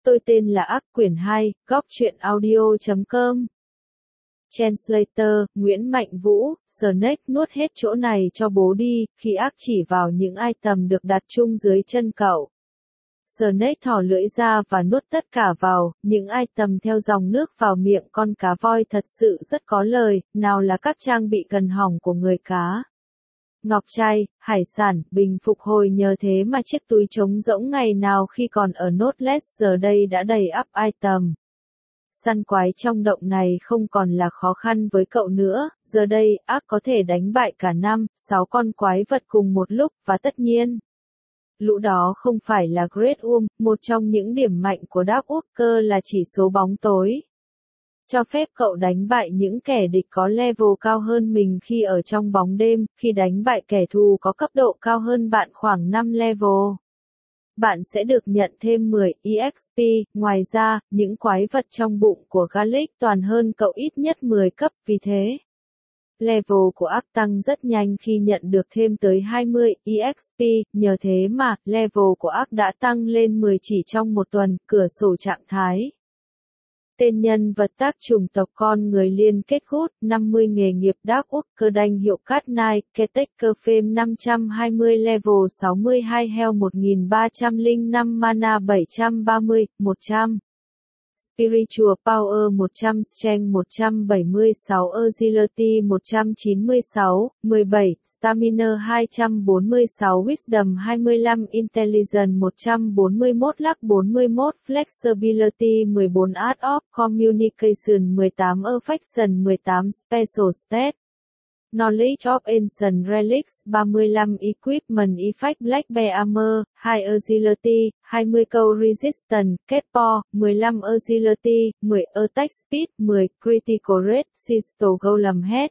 Tôi tên là Ác quyển 2, góc truyện audio.com. Translator, Nguyễn Mạnh Vũ, Snake nuốt hết chỗ này cho bố đi, khi Ác chỉ vào những item được đặt chung dưới chân cậu. Snake thò lưỡi ra và nuốt tất cả vào, những item theo dòng nước vào miệng con cá voi thật sự rất có lời, nào là các trang bị gần hỏng của người cá. Ngọc trai, hải sản, bình phục hồi nhờ thế mà chiếc túi trống rỗng ngày nào khi còn ở Notless giờ đây đã đầy ắp item. Săn quái trong động này không còn là khó khăn với cậu nữa, giờ đây, Ác có thể đánh bại cả 5-6 con quái vật cùng một lúc, và tất nhiên, lũ đó không phải là Great Worm, một trong những điểm mạnh của Dark Walker là chỉ số bóng tối. Cho phép cậu đánh bại những kẻ địch có level cao hơn mình khi ở trong bóng đêm, khi đánh bại kẻ thù có cấp độ cao hơn bạn khoảng 5 level. Bạn sẽ được nhận thêm 10 EXP, ngoài ra, những quái vật trong bụng của Garlic toàn hơn cậu ít nhất 10 cấp, vì thế, level của Ác tăng rất nhanh khi nhận được thêm tới 20 EXP, nhờ thế mà, level của Ác đã tăng lên 10 chỉ trong một tuần, cửa sổ trạng thái. Tên nhân vật tác chủng tộc con người liên kết Good, 50 nghề nghiệp Dark Walker đanh hiệu Cat Knight, Caretaker Fame 520 level 62 Health 1305 Mana 730, 100. Spiritual Power 100 Strength 176 Agility 196, 17, Stamina 246 Wisdom 25 Intelligence 141 Luck 41 Flexibility 14 Art of Communication 18 Affection 18 Special Stat Knowledge of Ancient Relics 35 Equipment Effect Black Bear Armor 2 Agility 20 Cold Resistance Catpaw 15 Agility 10 Attack Speed 10 Critical Rate Sisto Golem Head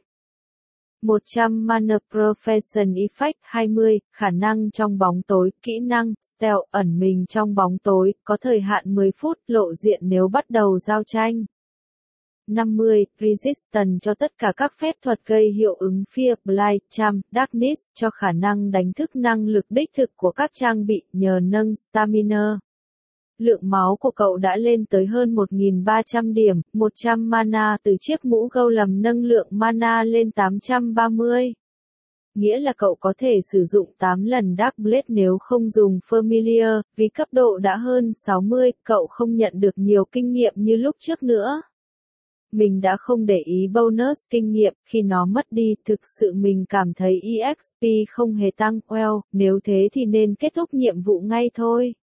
100 Mana Profession Effect 20 khả năng trong bóng tối kỹ năng Stealth ẩn mình trong bóng tối có thời hạn 10 phút lộ diện nếu bắt đầu giao tranh 50. Resistance cho tất cả các phép thuật gây hiệu ứng Fear, Blight, Charm, Darkness cho khả năng đánh thức năng lực đích thực của các trang bị nhờ nâng Stamina. Lượng máu của cậu đã lên tới hơn 1.300 điểm, 100 mana từ chiếc mũ golem nâng lượng mana lên 830. Nghĩa là cậu có thể sử dụng 8 lần Dark Blade nếu không dùng Familiar, vì cấp độ đã hơn 60, cậu không nhận được nhiều kinh nghiệm như lúc trước nữa. Mình đã không để ý bonus kinh nghiệm, khi nó mất đi, thực sự mình cảm thấy EXP không hề tăng, nếu thế thì nên kết thúc nhiệm vụ ngay thôi.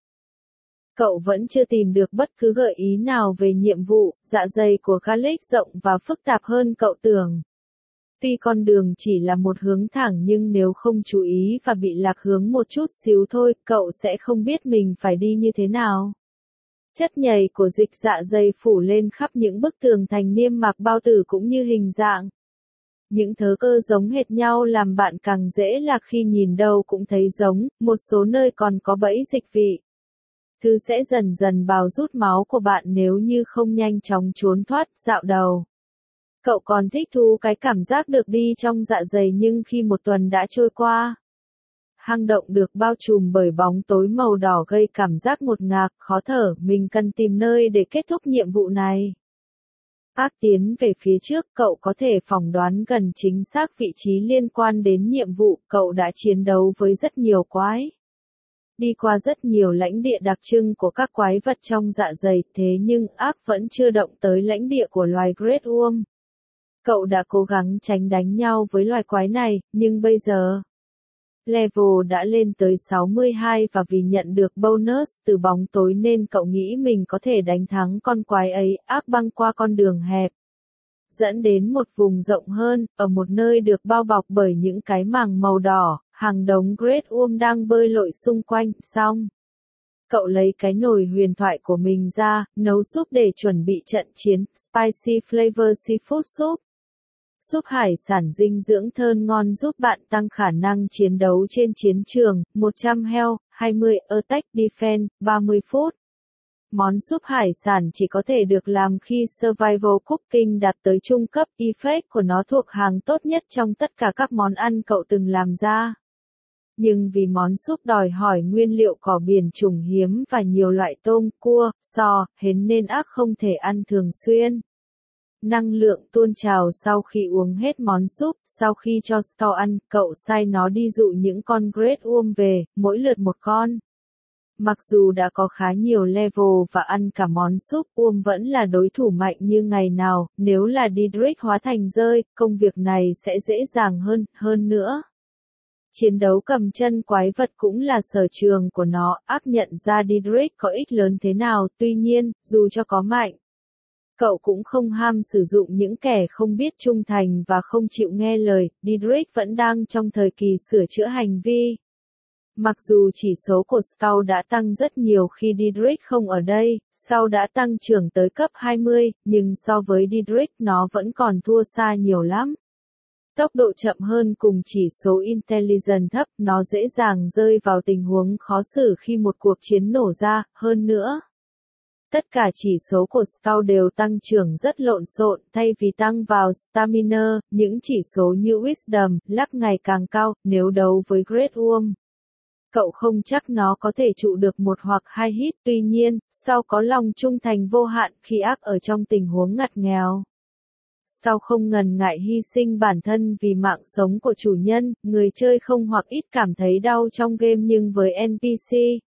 Cậu vẫn chưa tìm được bất cứ gợi ý nào về nhiệm vụ, dạ dày của Garlic rộng và phức tạp hơn cậu tưởng. Tuy con đường chỉ là một hướng thẳng nhưng nếu không chú ý và bị lạc hướng một chút xíu thôi, cậu sẽ không biết mình phải đi như thế nào. Chất nhầy của dịch dạ dày phủ lên khắp những bức tường thành niêm mạc bao tử cũng như hình dạng. Những thớ cơ giống hệt nhau làm bạn càng dễ lạc khi nhìn đâu cũng thấy giống, một số nơi còn có bẫy dịch vị. Thứ sẽ dần dần bào rút máu của bạn nếu như không nhanh chóng trốn thoát, dạo đầu. Cậu còn thích thú cái cảm giác được đi trong dạ dày nhưng khi một tuần đã trôi qua, hang động được bao trùm bởi bóng tối màu đỏ gây cảm giác ngột ngạt, khó thở, mình cần tìm nơi để kết thúc nhiệm vụ này. Ác tiến về phía trước, cậu có thể phỏng đoán gần chính xác vị trí liên quan đến nhiệm vụ, cậu đã chiến đấu với rất nhiều quái. Đi qua rất nhiều lãnh địa đặc trưng của các quái vật trong dạ dày, thế nhưng Ác vẫn chưa động tới lãnh địa của loài Great Worm. Cậu đã cố gắng tránh đánh nhau với loài quái này, nhưng bây giờ, level đã lên tới 62 và vì nhận được bonus từ bóng tối nên cậu nghĩ mình có thể đánh thắng con quái ấy. Ác băng qua con đường hẹp, dẫn đến một vùng rộng hơn, ở một nơi được bao bọc bởi những cái màng màu đỏ, hàng đống Great Worm đang bơi lội xung quanh, xong. Cậu lấy cái nồi huyền thoại của mình ra, nấu súp để chuẩn bị trận chiến, Spicy Flavor Seafood Soup. Súp hải sản dinh dưỡng thơm ngon giúp bạn tăng khả năng chiến đấu trên chiến trường, 100 health, 20 attack defense, 30 phút. Món súp hải sản chỉ có thể được làm khi Survival Cooking đạt tới trung cấp, effect của nó thuộc hàng tốt nhất trong tất cả các món ăn cậu từng làm ra. nhưng vì món súp đòi hỏi nguyên liệu cỏ biển trùng hiếm và nhiều loại tôm, cua, sò, hến nên ác không thể ăn thường xuyên. Năng lượng tuôn trào sau khi uống hết món súp, sau khi cho Scout ăn, cậu sai nó đi dụ những con Great Worm về, mỗi lượt một con. Mặc dù đã có khá nhiều level và ăn cả món súp, Worm vẫn là đối thủ mạnh như ngày nào, nếu là Didrik hóa thành rơi, công việc này sẽ dễ dàng hơn nữa. Chiến đấu cầm chân quái vật cũng là sở trường của nó, ác nhận ra Didrik có ích lớn thế nào, tuy nhiên, dù cho có mạnh, cậu cũng không ham sử dụng những kẻ không biết trung thành và không chịu nghe lời, Didrik vẫn đang trong thời kỳ sửa chữa hành vi. Mặc dù chỉ số của Scout đã tăng rất nhiều khi Didrik không ở đây, Scout đã tăng trưởng tới cấp 20, nhưng so với Didrik nó vẫn còn thua xa nhiều lắm. Tốc độ chậm hơn cùng chỉ số Intelligence thấp, nó dễ dàng rơi vào tình huống khó xử khi một cuộc chiến nổ ra, hơn nữa. Tất cả chỉ số của Scout đều tăng trưởng rất lộn xộn, thay vì tăng vào Stamina, những chỉ số như Wisdom, Luck ngày càng cao, nếu đấu với Great Worm. Cậu không chắc nó có thể trụ được một hoặc hai hit, tuy nhiên, Scout có lòng trung thành vô hạn khi ác ở trong tình huống ngặt nghèo. Scout không ngần ngại hy sinh bản thân vì mạng sống của chủ nhân, người chơi không hoặc ít cảm thấy đau trong game nhưng với NPC.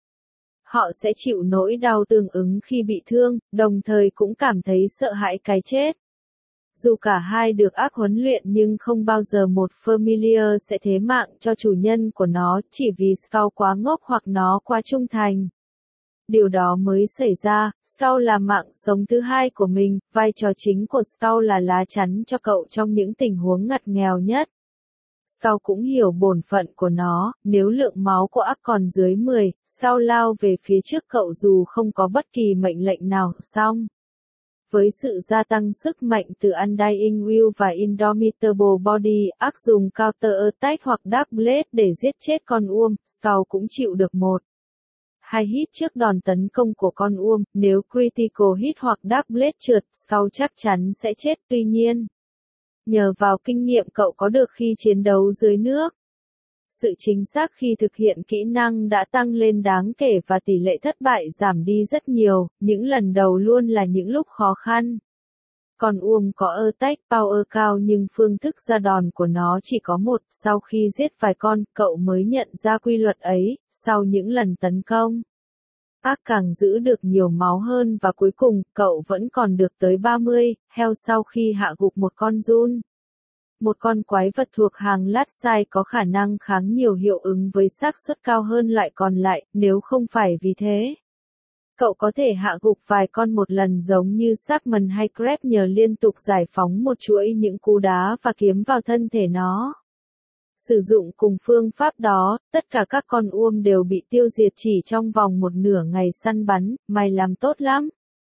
Họ sẽ chịu nỗi đau tương ứng khi bị thương, đồng thời cũng cảm thấy sợ hãi cái chết. Dù cả hai được ác huấn luyện nhưng không bao giờ một Familiar sẽ thế mạng cho chủ nhân của nó chỉ vì Scout quá ngốc hoặc nó quá trung thành. Điều đó mới xảy ra, Scout là mạng sống thứ hai của mình, vai trò chính của Scout là lá chắn cho cậu trong những tình huống ngặt nghèo nhất. Scout cũng hiểu bổn phận của nó, nếu lượng máu của ác còn dưới 10, Scout lao về phía trước cậu dù không có bất kỳ mệnh lệnh nào, xong. Với sự gia tăng sức mạnh từ Undying Will và Indomitable Body, ác dùng Counter Attack hoặc Dark Blade để giết chết con Worm, Scout cũng chịu được một. Hai hit trước đòn tấn công của con Worm, nếu Critical Hit hoặc Dark Blade trượt, Scout chắc chắn sẽ chết, tuy nhiên. Nhờ vào kinh nghiệm cậu có được khi chiến đấu dưới nước. Sự chính xác khi thực hiện kỹ năng đã tăng lên đáng kể và tỷ lệ thất bại giảm đi rất nhiều, những lần đầu luôn là những lúc khó khăn. Còn Worm có attack power cao nhưng phương thức ra đòn của nó chỉ có một, sau khi giết vài con, cậu mới nhận ra quy luật ấy, sau những lần tấn công. Ác càng giữ được nhiều máu hơn và cuối cùng, cậu vẫn còn được tới 30, heo sau khi hạ gục một con giun. Một con quái vật thuộc hàng lát sai có khả năng kháng nhiều hiệu ứng với xác suất cao hơn loại còn lại, nếu không phải vì thế. Cậu có thể hạ gục vài con một lần giống như Shaman hay Crab nhờ liên tục giải phóng một chuỗi những cú đá và kiếm vào thân thể nó. Sử dụng cùng phương pháp đó, tất cả các con Worm đều bị tiêu diệt chỉ trong vòng một nửa ngày săn bắn, mày làm tốt lắm.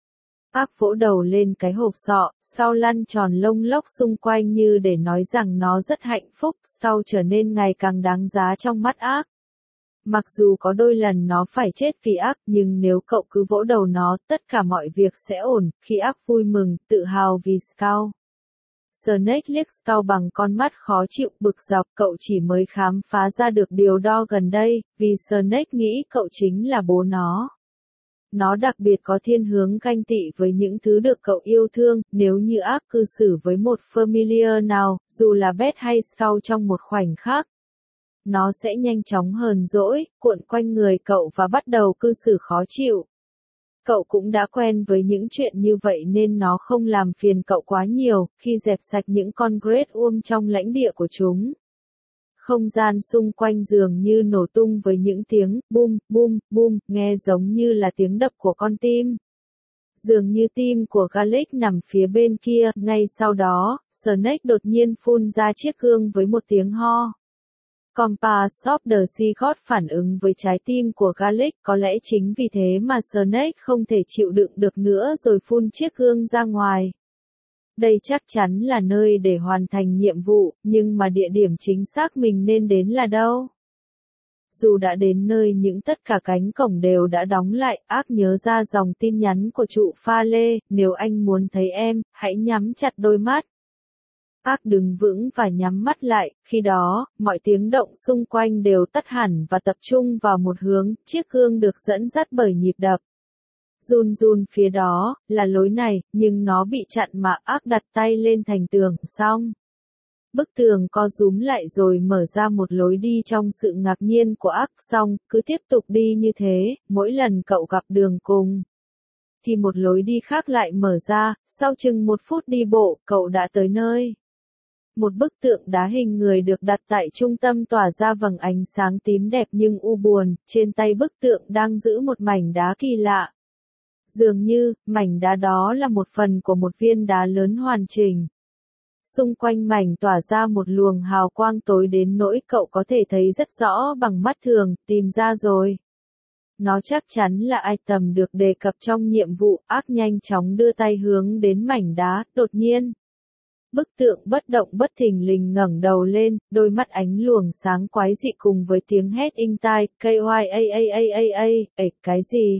Ác vỗ đầu lên cái hộp sọ, sau lăn tròn lông lốc xung quanh như để nói rằng nó rất hạnh phúc, sau trở nên ngày càng đáng giá trong mắt ác. Mặc dù có đôi lần nó phải chết vì ác, nhưng nếu cậu cứ vỗ đầu nó, tất cả mọi việc sẽ ổn, khi ác vui mừng, tự hào vì Scout. Snake liếc Scout bằng con mắt khó chịu, bực dọc, cậu chỉ mới khám phá ra được điều đó gần đây, vì Snake nghĩ cậu chính là bố nó. Nó đặc biệt có thiên hướng ganh tị với những thứ được cậu yêu thương, nếu như ác cư xử với một Familiar nào, dù là Beth hay Scout trong một khoảnh khắc. Nó sẽ nhanh chóng hờn dỗi, cuộn quanh người cậu và bắt đầu cư xử khó chịu. Cậu cũng đã quen với những chuyện như vậy nên nó không làm phiền cậu quá nhiều, khi dẹp sạch những con Great Worm trong lãnh địa của chúng. Không gian xung quanh dường như nổ tung với những tiếng bum, bum, bum, nghe giống như là tiếng đập của con tim. Dường như tim của Garlic nằm phía bên kia, ngay sau đó, Snake đột nhiên phun ra chiếc gương với một tiếng ho. Compass of the Sea God phản ứng với trái tim của Garlic, có lẽ chính vì thế mà Snake không thể chịu đựng được nữa rồi phun chiếc gương ra ngoài. Đây chắc chắn là nơi để hoàn thành nhiệm vụ, nhưng mà địa điểm chính xác mình nên đến là đâu? Dù đã đến nơi những tất cả cánh cổng đều đã đóng lại, ác nhớ ra dòng tin nhắn của trụ pha lê, nếu anh muốn thấy em, hãy nhắm chặt đôi mắt. Ác đứng vững và nhắm mắt lại, khi đó, mọi tiếng động xung quanh đều tắt hẳn và tập trung vào một hướng, chiếc gương được dẫn dắt bởi nhịp đập. Run run phía đó, là lối này, nhưng nó bị chặn mà Ác đặt tay lên thành tường, xong. Bức tường co rúm lại rồi mở ra một lối đi trong sự ngạc nhiên của Ác, xong, cứ tiếp tục đi như thế, mỗi lần cậu gặp đường cùng. Thì một lối đi khác lại mở ra, sau chừng 1 phút đi bộ, cậu đã tới nơi. Một bức tượng đá hình người được đặt tại trung tâm tỏa ra vầng ánh sáng tím đẹp nhưng u buồn, trên tay bức tượng đang giữ một mảnh đá kỳ lạ. Dường như, mảnh đá đó là một phần của một viên đá lớn hoàn chỉnh. Xung quanh mảnh tỏa ra một luồng hào quang tối đến nỗi cậu có thể thấy rất rõ bằng mắt thường, tìm ra rồi. Nó chắc chắn là item được đề cập trong nhiệm vụ. Ác nhanh chóng đưa tay hướng đến mảnh đá, đột nhiên. Bức tượng bất động bất thình lình ngẩng đầu lên, đôi mắt ánh luồng sáng quái dị cùng với tiếng hét inh tai, cái gì?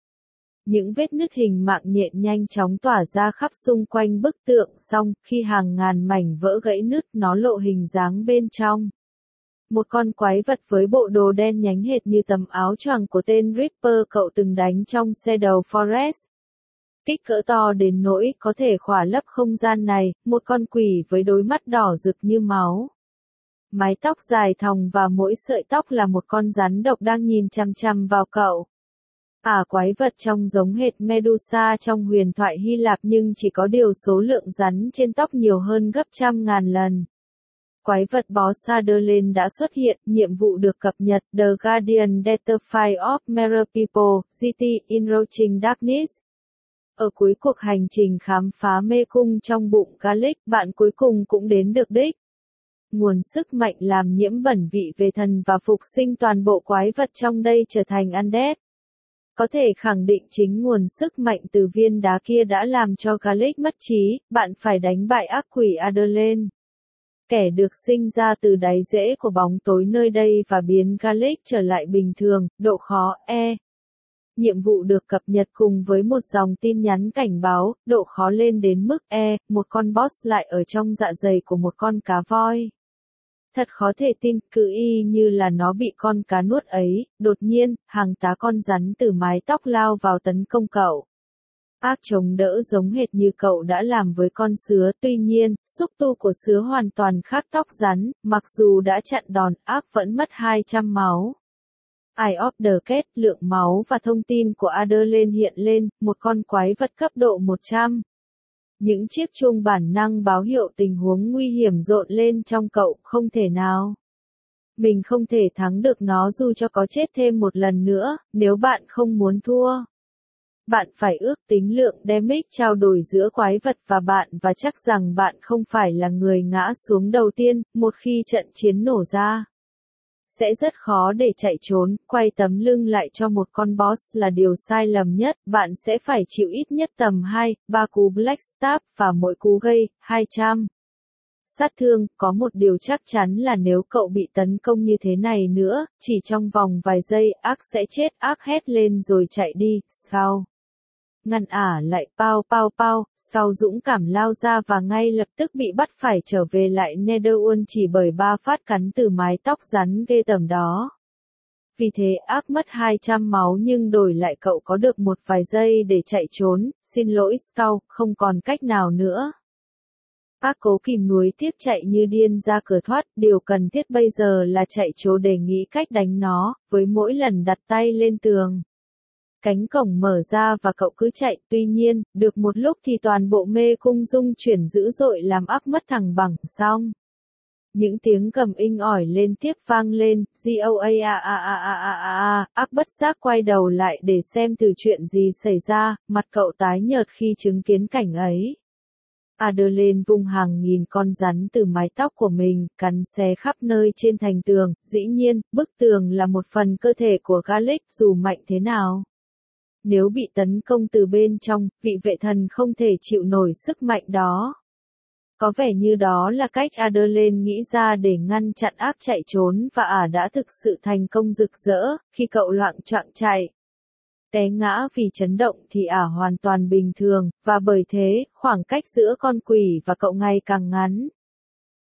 Những vết nứt hình mạng nhện nhanh chóng tỏa ra khắp xung quanh bức tượng, xong, khi hàng ngàn mảnh vỡ gãy nứt nó lộ hình dáng bên trong. Một con quái vật với bộ đồ đen nhánh hệt như tấm áo choàng của tên Reaper cậu từng đánh trong Shadow Forest. Kích cỡ to đến nỗi có thể khỏa lấp không gian này, một con quỷ với đôi mắt đỏ rực như máu. Mái tóc dài thòng và mỗi sợi tóc là một con rắn độc đang nhìn chằm chằm vào cậu. Quái vật trông giống hệt Medusa trong huyền thoại Hy Lạp nhưng chỉ có điều số lượng rắn trên tóc nhiều hơn gấp trăm ngàn lần. Quái vật bó Sutherland đã xuất hiện, nhiệm vụ được cập nhật, The Guardian Deterfy of Mirror People, GT Enroaching Darkness. Ở cuối cuộc hành trình khám phá mê cung trong bụng Garlic, bạn cuối cùng cũng đến được đích. Nguồn sức mạnh làm nhiễm bẩn vị về thần và phục sinh toàn bộ quái vật trong đây trở thành undead. Có thể khẳng định chính nguồn sức mạnh từ viên đá kia đã làm cho Garlic mất trí, bạn phải đánh bại ác quỷ Adderlane. Kẻ được sinh ra từ đáy rễ của bóng tối nơi đây và biến Garlic trở lại bình thường, độ khó E. Nhiệm vụ được cập nhật cùng với một dòng tin nhắn cảnh báo, độ khó lên đến mức E, một con boss lại ở trong dạ dày của một con cá voi. Thật khó thể tin, cứ y như là nó bị con cá nuốt ấy, đột nhiên, hàng tá con rắn từ mái tóc lao vào tấn công cậu. Ác chống đỡ giống hệt như cậu đã làm với con sứa, tuy nhiên, xúc tu của sứa hoàn toàn khác tóc rắn, mặc dù đã chặn đòn, Ác vẫn mất 200 máu. Eye of the Cat, lượng máu và thông tin của Adderlane hiện lên, một con quái vật cấp độ 100. Những chiếc chuông bản năng báo hiệu tình huống nguy hiểm rộn lên trong cậu, không thể nào. Mình không thể thắng được nó dù cho có chết thêm một lần nữa, nếu bạn không muốn thua. Bạn phải ước tính lượng damage trao đổi giữa quái vật và bạn và chắc rằng bạn không phải là người ngã xuống đầu tiên, một khi trận chiến nổ ra. Sẽ rất khó để chạy trốn, quay tấm lưng lại cho một con boss là điều sai lầm nhất, bạn sẽ phải chịu ít nhất tầm 2-3 cú Black Stab và mỗi cú gây 200. Sát thương, có một điều chắc chắn là nếu cậu bị tấn công như thế này nữa, chỉ trong vòng vài giây, Ác sẽ chết. Ác hét lên rồi chạy đi, Scout. Ngăn lại, Pao, Scout dũng cảm lao ra và ngay lập tức bị bắt phải trở về lại Netherworld chỉ bởi 3 phát cắn từ mái tóc rắn ghê tởm đó. Vì thế Ác mất 200 máu nhưng đổi lại cậu có được một vài giây để chạy trốn, xin lỗi Scout, không còn cách nào nữa. Ác cố kìm nuối tiếc chạy như điên ra cửa thoát, điều cần thiết bây giờ là chạy trốn để nghĩ cách đánh nó, với mỗi lần đặt tay lên tường. Cánh cổng mở ra và cậu cứ chạy, tuy nhiên, được một lúc thì toàn bộ mê cung rung chuyển dữ dội làm Ác mất thăng bằng, xong. Những tiếng gầm inh ỏi liên tiếp vang lên, Ác bất giác quay đầu lại để xem từ chuyện gì xảy ra, mặt cậu tái nhợt khi chứng kiến cảnh ấy. Adderlane vung hàng nghìn con rắn từ mái tóc của mình, cắn xé khắp nơi trên thành tường, dĩ nhiên, bức tường là một phần cơ thể của Garlic dù mạnh thế nào. Nếu bị tấn công từ bên trong, vị vệ thần không thể chịu nổi sức mạnh đó. Có vẻ như đó là cách Adderlane nghĩ ra để ngăn chặn Ác chạy trốn và đã thực sự thành công rực rỡ, khi cậu loạng choạng chạy. Té ngã vì chấn động thì hoàn toàn bình thường, và bởi thế, khoảng cách giữa con quỷ và cậu ngày càng ngắn.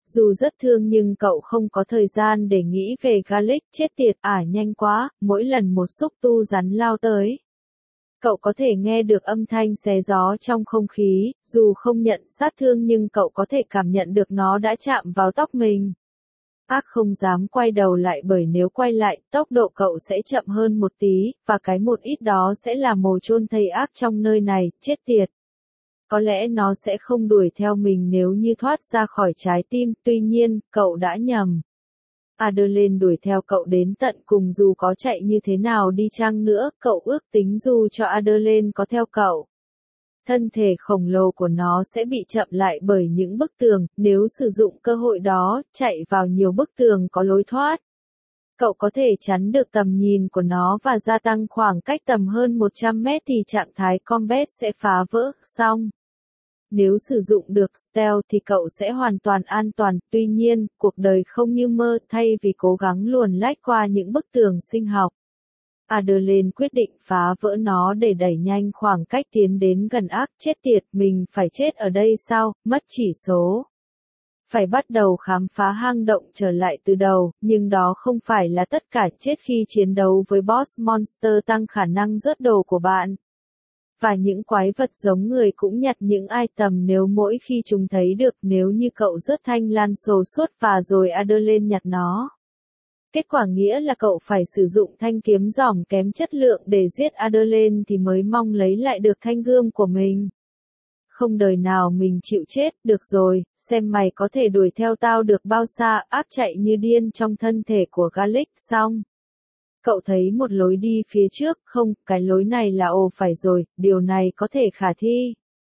Dù rất thương nhưng cậu không có thời gian để nghĩ về Garlic, chết tiệt, nhanh quá, mỗi lần một xúc tu rắn lao tới. Cậu có thể nghe được âm thanh xé gió trong không khí, dù không nhận sát thương nhưng cậu có thể cảm nhận được nó đã chạm vào tóc mình. Ác không dám quay đầu lại bởi nếu quay lại, tốc độ cậu sẽ chậm hơn một tí, và cái một ít đó sẽ là mồ chôn thây ác trong nơi này, chết tiệt. Có lẽ nó sẽ không đuổi theo mình nếu như thoát ra khỏi trái tim, tuy nhiên, cậu đã nhầm. Adelaide đuổi theo cậu đến tận cùng dù có chạy như thế nào đi chăng nữa, cậu ước tính dù cho Adelaide có theo cậu. Thân thể khổng lồ của nó sẽ bị chậm lại bởi những bức tường, nếu sử dụng cơ hội đó, chạy vào nhiều bức tường có lối thoát. Cậu có thể chắn được tầm nhìn của nó và gia tăng khoảng cách tầm hơn 100 mét thì trạng thái combat sẽ phá vỡ, xong. Nếu sử dụng được stealth thì cậu sẽ hoàn toàn an toàn, tuy nhiên, cuộc đời không như mơ, thay vì cố gắng luồn lách qua những bức tường sinh học. Adelaide quyết định phá vỡ nó để đẩy nhanh khoảng cách tiến đến gần ác, chết tiệt, mình phải chết ở đây sao, mất chỉ số. Phải bắt đầu khám phá hang động trở lại từ đầu, nhưng đó không phải là tất cả, chết khi chiến đấu với boss monster tăng khả năng rớt đồ của bạn. Và những quái vật giống người cũng nhặt những item nếu mỗi khi chúng thấy được, nếu như cậu rớt thanh lan sồ suốt và rồi Adelaide nhặt nó. Kết quả nghĩa là cậu phải sử dụng thanh kiếm giỏm kém chất lượng để giết Adelaide thì mới mong lấy lại được thanh gươm của mình. Không đời nào mình chịu chết, được rồi, xem mày có thể đuổi theo tao được bao xa, ác chạy như điên trong thân thể của Garlic, xong. Cậu thấy một lối đi phía trước, không, cái lối này là phải rồi, điều này có thể khả thi.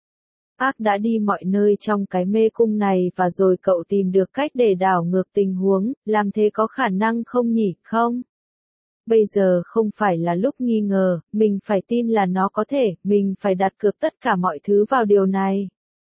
Ác đã đi mọi nơi trong cái mê cung này và rồi cậu tìm được cách để đảo ngược tình huống, làm thế có khả năng không nhỉ, không? Bây giờ không phải là lúc nghi ngờ, mình phải tin là nó có thể, mình phải đặt cược tất cả mọi thứ vào điều này.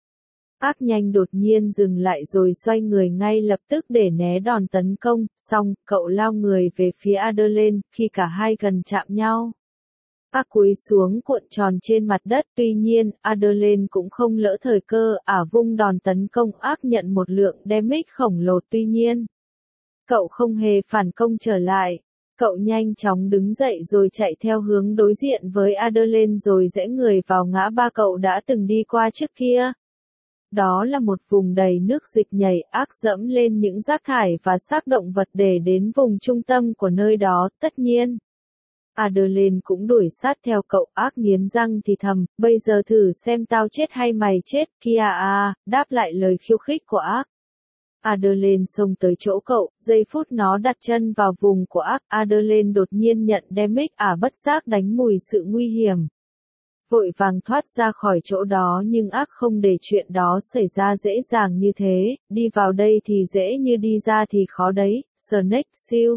Ác nhanh đột nhiên dừng lại rồi xoay người ngay lập tức để né đòn tấn công, xong, cậu lao người về phía Adelaide, khi cả hai gần chạm nhau. Ác cúi xuống cuộn tròn trên mặt đất, tuy nhiên, Adelaide cũng không lỡ thời cơ, vung đòn tấn công, ác nhận một lượng damage khổng lồ, tuy nhiên. Cậu không hề phản công trở lại. Cậu nhanh chóng đứng dậy rồi chạy theo hướng đối diện với Adelaide rồi rẽ người vào ngã ba cậu đã từng đi qua trước kia. Đó là một vùng đầy nước dịch nhảy, ác dẫm lên những rác thải và xác động vật để đến vùng trung tâm của nơi đó, tất nhiên. Adelaide cũng đuổi sát theo cậu, ác nghiến răng thì thầm, bây giờ thử xem tao chết hay mày chết, kia đáp lại lời khiêu khích của ác. Adelaide xông tới chỗ cậu, giây phút nó đặt chân vào vùng của ác, Adelaide đột nhiên nhận damage, bất giác đánh mùi sự nguy hiểm. Vội vàng thoát ra khỏi chỗ đó nhưng ác không để chuyện đó xảy ra dễ dàng như thế, đi vào đây thì dễ như đi ra thì khó đấy, Snake siêu.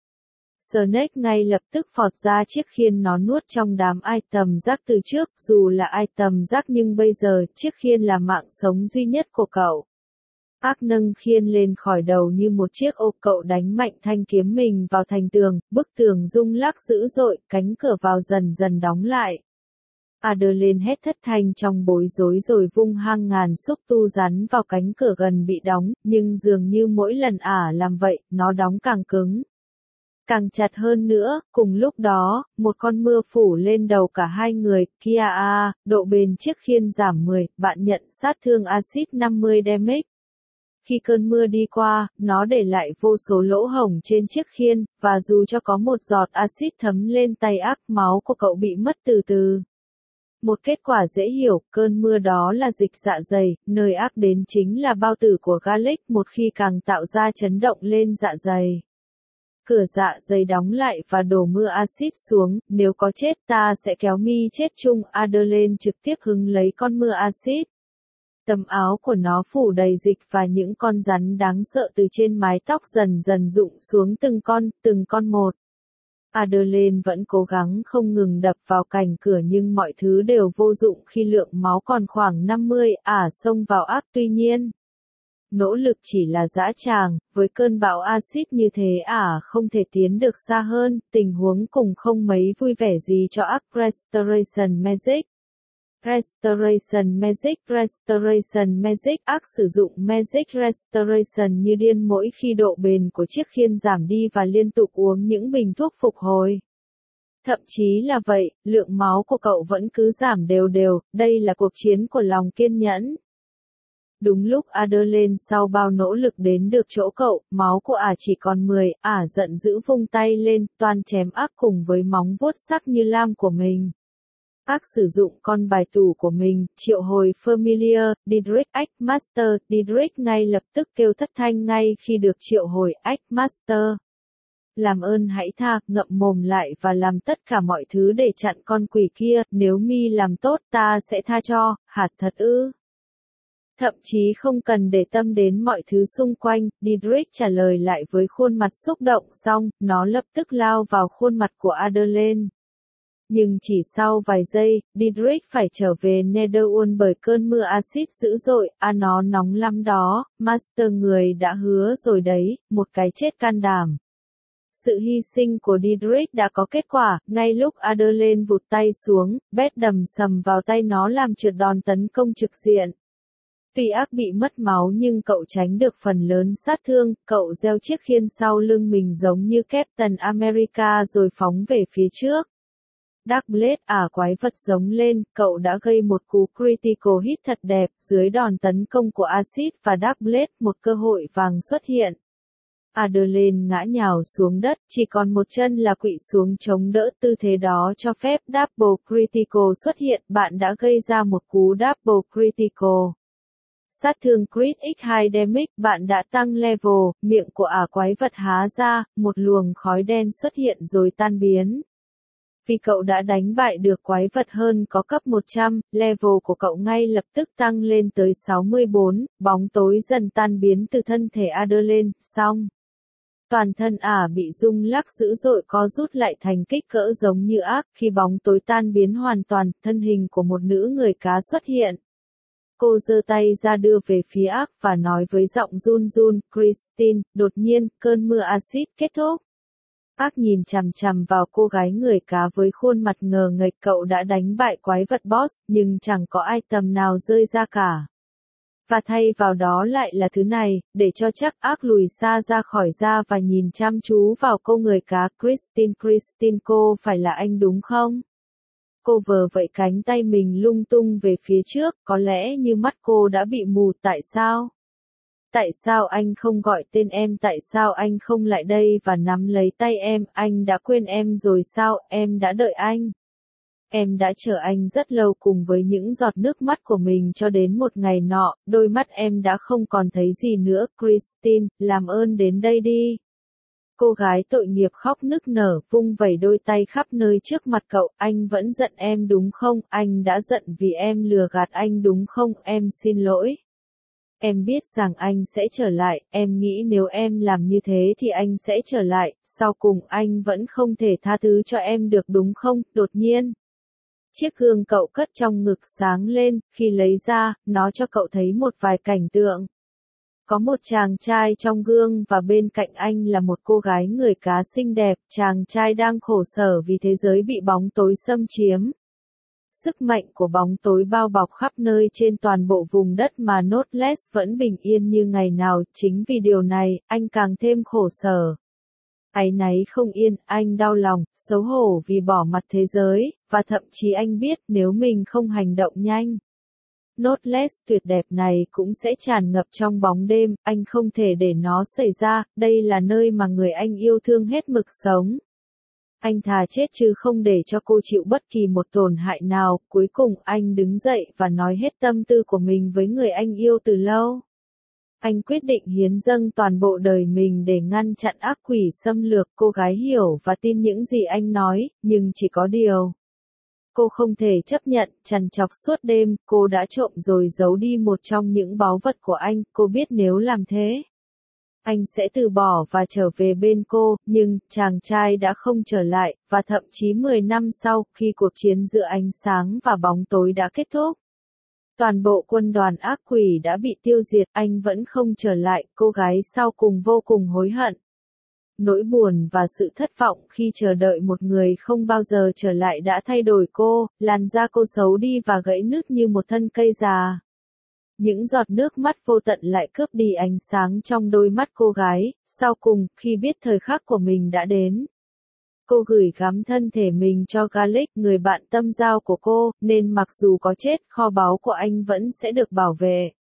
Snake ngay lập tức phọt ra chiếc khiên nó nuốt trong đám item rác từ trước, dù là item rác nhưng bây giờ chiếc khiên là mạng sống duy nhất của cậu. Ác nâng khiên lên khỏi đầu như một chiếc ô, cậu đánh mạnh thanh kiếm mình vào thành tường, bức tường rung lắc dữ dội, cánh cửa vào dần dần đóng lại. Adelaide hét thất thanh trong bối rối rồi vung hàng ngàn xúc tu rắn vào cánh cửa gần bị đóng, nhưng dường như mỗi lần làm vậy, nó đóng càng cứng. Càng chặt hơn nữa, cùng lúc đó, một con mưa phủ lên đầu cả hai người, kia độ bền chiếc khiên giảm 10, bạn nhận sát thương axit 50 damage. Khi cơn mưa đi qua, nó để lại vô số lỗ hổng trên chiếc khiên, và dù cho có một giọt axit thấm lên tay ác, máu của cậu bị mất từ từ. Một kết quả dễ hiểu, cơn mưa đó là dịch dạ dày, nơi ác đến chính là bao tử của Garlic, một khi càng tạo ra chấn động lên dạ dày. Cửa dạ dày đóng lại và đổ mưa axit xuống, nếu có chết ta sẽ kéo mi chết chung, Adelaide trực tiếp hứng lấy con mưa axit. Tấm áo của nó phủ đầy dịch và những con rắn đáng sợ từ trên mái tóc dần dần rụng xuống từng con một. Adelaide vẫn cố gắng không ngừng đập vào cành cửa nhưng mọi thứ đều vô dụng khi lượng máu còn khoảng 50, xông vào ác tuy nhiên. Nỗ lực chỉ là dã tràng, với cơn bão axit như thế không thể tiến được xa hơn, tình huống cùng không mấy vui vẻ gì cho ác Restoration Magic. Restoration Magic. Restoration Magic. Arc sử dụng Magic Restoration như điên mỗi khi độ bền của chiếc khiên giảm đi và liên tục uống những bình thuốc phục hồi. Thậm chí là vậy, lượng máu của cậu vẫn cứ giảm đều đều, đây là cuộc chiến của lòng kiên nhẫn. Đúng lúc Adelaine sau bao nỗ lực đến được chỗ cậu, máu của ả chỉ còn 10, ả giận dữ vung tay lên, toan chém Arc cùng với móng vuốt sắc như lam của mình. Arc sử dụng con bài tủ của mình, triệu hồi Familiar, Didrik Master. Didrik ngay lập tức kêu thất thanh ngay khi được triệu hồi Master. Làm ơn hãy tha, ngậm mồm lại và làm tất cả mọi thứ để chặn con quỷ kia, nếu mi làm tốt ta sẽ tha cho, hạt thật ư. Thậm chí không cần để tâm đến mọi thứ xung quanh, Didrik trả lời lại với khuôn mặt xúc động xong, nó lập tức lao vào khuôn mặt của Adelaine. Nhưng chỉ sau vài giây, Didrik phải trở về Netherworld bởi cơn mưa axit dữ dội, nó nóng lắm đó, Master người đã hứa rồi đấy, một cái chết can đảm. Sự hy sinh của Didrik đã có kết quả, ngay lúc Adelaine vụt tay xuống, Beth đầm sầm vào tay nó làm trượt đòn tấn công trực diện. Tuy Arc bị mất máu nhưng cậu tránh được phần lớn sát thương, cậu gieo chiếc khiên sau lưng mình giống như Captain America rồi phóng về phía trước. Dark Blade quái vật giống lên, cậu đã gây một cú critical hit thật đẹp, dưới đòn tấn công của axit và Dark Blade, một cơ hội vàng xuất hiện. Adelaine ngã nhào xuống đất, chỉ còn một chân là quỵ xuống chống đỡ, tư thế đó cho phép Double Critical xuất hiện, bạn đã gây ra một cú Double Critical. Sát thương crit x2 damage, bạn đã tăng level, miệng của quái vật há ra, một luồng khói đen xuất hiện rồi tan biến. Vì cậu đã đánh bại được quái vật hơn có cấp 100, level của cậu ngay lập tức tăng lên tới 64, bóng tối dần tan biến từ thân thể Adelaine, xong. Toàn thân bị rung lắc dữ dội co rút lại thành kích cỡ giống như Arc, khi bóng tối tan biến hoàn toàn, thân hình của một nữ người cá xuất hiện. Cô giơ tay ra đưa về phía Arc và nói với giọng run run, Christine, đột nhiên, cơn mưa axit kết thúc. Arc nhìn chằm chằm vào cô gái người cá với khuôn mặt ngờ nghệch, cậu đã đánh bại quái vật boss, nhưng chẳng có item nào rơi ra cả. Và thay vào đó lại là thứ này, để cho chắc Arc lùi xa ra khỏi ra và nhìn chăm chú vào cô người cá, Christine, cô phải là anh đúng không? Cô vờ vẫy cánh tay mình lung tung về phía trước, có lẽ như mắt cô đã bị mù, tại sao? Tại sao anh không gọi tên em, tại sao anh không lại đây và nắm lấy tay em, anh đã quên em rồi sao, em đã đợi anh. Em đã chờ anh rất lâu cùng với những giọt nước mắt của mình cho đến một ngày nọ, đôi mắt em đã không còn thấy gì nữa, Christine, làm ơn đến đây đi. Cô gái tội nghiệp khóc nức nở, vung vẩy đôi tay khắp nơi trước mặt cậu, anh vẫn giận em đúng không, anh đã giận vì em lừa gạt anh đúng không, em xin lỗi. Em biết rằng anh sẽ trở lại, em nghĩ nếu em làm như thế thì anh sẽ trở lại, sau cùng anh vẫn không thể tha thứ cho em được đúng không, đột nhiên. Chiếc gương cậu cất trong ngực sáng lên, khi lấy ra, nó cho cậu thấy một vài cảnh tượng. Có một chàng trai trong gương và bên cạnh anh là một cô gái người cá xinh đẹp, chàng trai đang khổ sở vì thế giới bị bóng tối xâm chiếm. Sức mạnh của bóng tối bao bọc khắp nơi trên toàn bộ vùng đất mà Notless vẫn bình yên như ngày nào, chính vì điều này, anh càng thêm khổ sở. Áy náy không yên, anh đau lòng, xấu hổ vì bỏ mặt thế giới, và thậm chí anh biết nếu mình không hành động nhanh. Notless tuyệt đẹp này cũng sẽ tràn ngập trong bóng đêm, anh không thể để nó xảy ra, đây là nơi mà người anh yêu thương hết mực sống. Anh thà chết chứ không để cho cô chịu bất kỳ một tổn hại nào, cuối cùng anh đứng dậy và nói hết tâm tư của mình với người anh yêu từ lâu. Anh quyết định hiến dâng toàn bộ đời mình để ngăn chặn ác quỷ xâm lược, cô gái hiểu và tin những gì anh nói, nhưng chỉ có điều. Cô không thể chấp nhận, trằn trọc suốt đêm, cô đã trộm rồi giấu đi một trong những báu vật của anh, cô biết nếu làm thế. Anh sẽ từ bỏ và trở về bên cô, nhưng, chàng trai đã không trở lại, và thậm chí 10 năm sau, khi cuộc chiến giữa ánh sáng và bóng tối đã kết thúc. Toàn bộ quân đoàn ác quỷ đã bị tiêu diệt, anh vẫn không trở lại, cô gái sau cùng vô cùng hối hận. Nỗi buồn và sự thất vọng khi chờ đợi một người không bao giờ trở lại đã thay đổi cô, làn da cô xấu đi và gãy nứt như một thân cây già. Những giọt nước mắt vô tận lại cướp đi ánh sáng trong đôi mắt cô gái, sau cùng, khi biết thời khắc của mình đã đến. Cô gửi gắm thân thể mình cho Garlic, người bạn tâm giao của cô, nên mặc dù có chết, kho báu của anh vẫn sẽ được bảo vệ.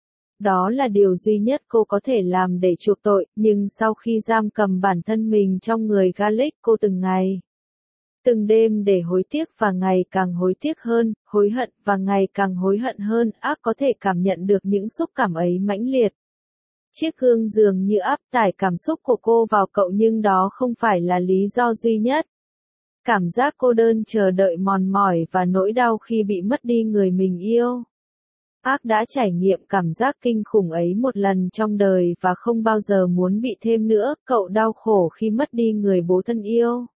Đó là điều duy nhất cô có thể làm để chuộc tội, nhưng sau khi giam cầm bản thân mình trong người Garlic, cô từng ngày, từng đêm để hối tiếc và ngày càng hối tiếc hơn, hối hận và ngày càng hối hận hơn, ác có thể cảm nhận được những xúc cảm ấy mãnh liệt. Chiếc gương dường như áp tải cảm xúc của cô vào cậu nhưng đó không phải là lý do duy nhất. Cảm giác cô đơn chờ đợi mòn mỏi và nỗi đau khi bị mất đi người mình yêu. Ác đã trải nghiệm cảm giác kinh khủng ấy một lần trong đời và không bao giờ muốn bị thêm nữa, cậu đau khổ khi mất đi người bố thân yêu.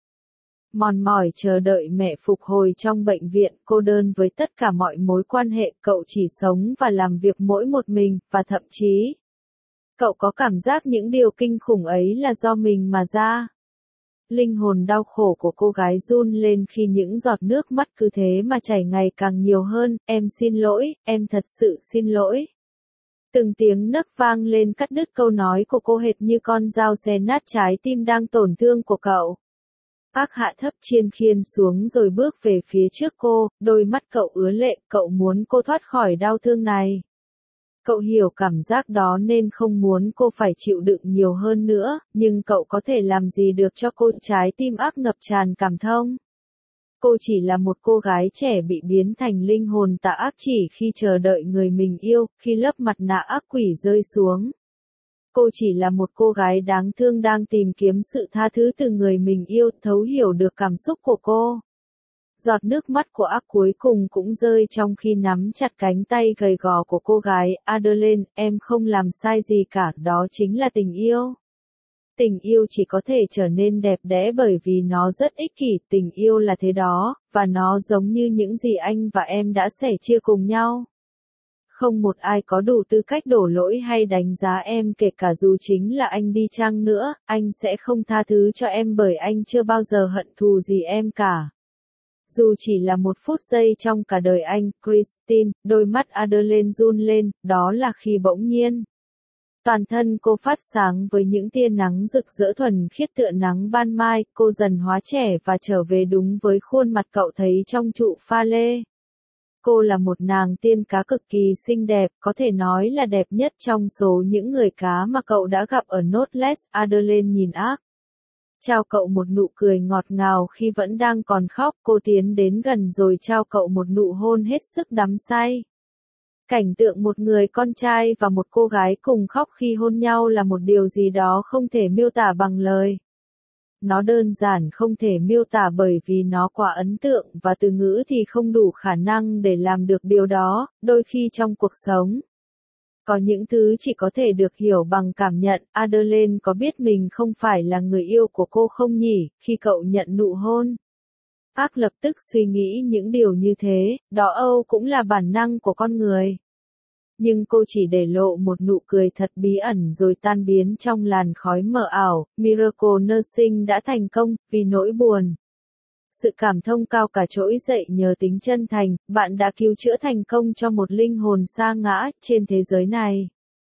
Mòn mỏi chờ đợi mẹ phục hồi trong bệnh viện, cô đơn với tất cả mọi mối quan hệ, cậu chỉ sống và làm việc mỗi một mình, và thậm chí, cậu có cảm giác những điều kinh khủng ấy là do mình mà ra. Linh hồn đau khổ của cô gái run lên khi những giọt nước mắt cứ thế mà chảy ngày càng nhiều hơn, em xin lỗi, em thật sự xin lỗi. Từng tiếng nấc vang lên cắt đứt câu nói của cô hệt như con dao xé nát trái tim đang tổn thương của cậu. Ác hạ thấp chiên khiên xuống rồi bước về phía trước cô, đôi mắt cậu ứa lệ, cậu muốn cô thoát khỏi đau thương này. Cậu hiểu cảm giác đó nên không muốn cô phải chịu đựng nhiều hơn nữa, nhưng cậu có thể làm gì được cho cô, trái tim ác ngập tràn cảm thông. Cô chỉ là một cô gái trẻ bị biến thành linh hồn tà ác chỉ khi chờ đợi người mình yêu, khi lớp mặt nạ ác quỷ rơi xuống. Cô chỉ là một cô gái đáng thương đang tìm kiếm sự tha thứ từ người mình yêu, thấu hiểu được cảm xúc của cô. Giọt nước mắt của ác cuối cùng cũng rơi trong khi nắm chặt cánh tay gầy gò của cô gái, Adelaine, em không làm sai gì cả, đó chính là tình yêu. Tình yêu chỉ có thể trở nên đẹp đẽ bởi vì nó rất ích kỷ, tình yêu là thế đó, và nó giống như những gì anh và em đã sẻ chia cùng nhau. Không một ai có đủ tư cách đổ lỗi hay đánh giá em, kể cả dù chính là anh đi chăng nữa, anh sẽ không tha thứ cho em bởi anh chưa bao giờ hận thù gì em cả. Dù chỉ là một phút giây trong cả đời anh, Christine, đôi mắt Adelaine run lên, đó là khi bỗng nhiên. Toàn thân cô phát sáng với những tia nắng rực rỡ thuần khiết tựa nắng ban mai, cô dần hóa trẻ và trở về đúng với khuôn mặt cậu thấy trong trụ pha lê. Cô là một nàng tiên cá cực kỳ xinh đẹp, có thể nói là đẹp nhất trong số những người cá mà cậu đã gặp ở Knotless. Adelaine nhìn ác. Trao cậu một nụ cười ngọt ngào khi vẫn đang còn khóc, cô tiến đến gần rồi trao cậu một nụ hôn hết sức đắm say. Cảnh tượng một người con trai và một cô gái cùng khóc khi hôn nhau là một điều gì đó không thể miêu tả bằng lời. Nó đơn giản không thể miêu tả bởi vì nó quá ấn tượng và từ ngữ thì không đủ khả năng để làm được điều đó, đôi khi trong cuộc sống. Có những thứ chỉ có thể được hiểu bằng cảm nhận, Adelaine có biết mình không phải là người yêu của cô không nhỉ, khi cậu nhận nụ hôn. Ác lập tức suy nghĩ những điều như thế, đó cũng là bản năng của con người. Nhưng cô chỉ để lộ một nụ cười thật bí ẩn rồi tan biến trong làn khói mờ ảo. Miracle Nursing đã thành công, vì nỗi buồn. Sự cảm thông cao cả trỗi dậy nhờ tính chân thành, bạn đã cứu chữa thành công cho một linh hồn sa ngã trên thế giới này.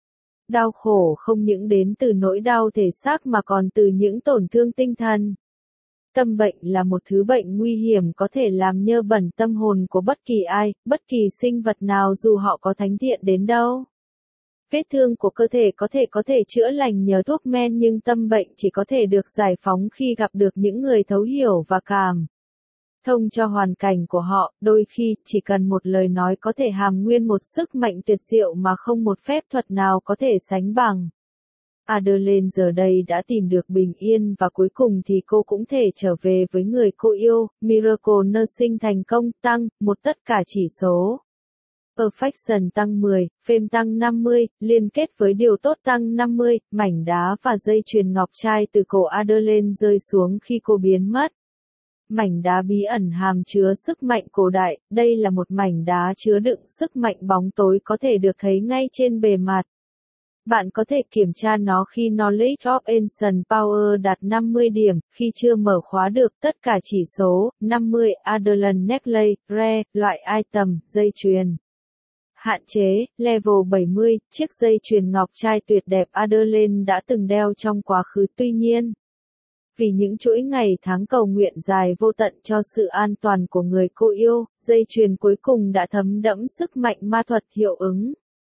Đau khổ không những đến từ nỗi đau thể xác mà còn từ những tổn thương tinh thần. Tâm bệnh là một thứ bệnh nguy hiểm có thể làm nhơ bẩn tâm hồn của bất kỳ ai, bất kỳ sinh vật nào dù họ có thánh thiện đến đâu. Vết thương của cơ thể có thể chữa lành nhờ thuốc men nhưng tâm bệnh chỉ có thể được giải phóng khi gặp được những người thấu hiểu và cảm thông cho hoàn cảnh của họ, đôi khi chỉ cần một lời nói có thể hàm nguyên một sức mạnh tuyệt diệu mà không một phép thuật nào có thể sánh bằng. Adelaine giờ đây đã tìm được bình yên và cuối cùng thì cô cũng thể trở về với người cô yêu. Miracle Nursing thành công, tăng một tất cả chỉ số. Perfection tăng 10, Fame tăng 50, liên kết với điều tốt tăng 50, mảnh đá và dây chuyền ngọc trai từ cổ Adelaine rơi xuống khi cô biến mất. Mảnh đá bí ẩn hàm chứa sức mạnh cổ đại, đây là một mảnh đá chứa đựng sức mạnh bóng tối có thể được thấy ngay trên bề mặt. Bạn có thể kiểm tra nó khi Knowledge of Ancient Power đạt 50 điểm, khi chưa mở khóa được tất cả chỉ số, 50, Adderley Necklace, Rare, loại item, dây chuyền. Hạn chế, level 70, chiếc dây chuyền ngọc trai tuyệt đẹp Adderley đã từng đeo trong quá khứ tuy nhiên. Vì những chuỗi ngày tháng cầu nguyện dài vô tận cho sự an toàn của người cô yêu, dây chuyền cuối cùng đã thấm đẫm sức mạnh ma thuật hiệu ứng.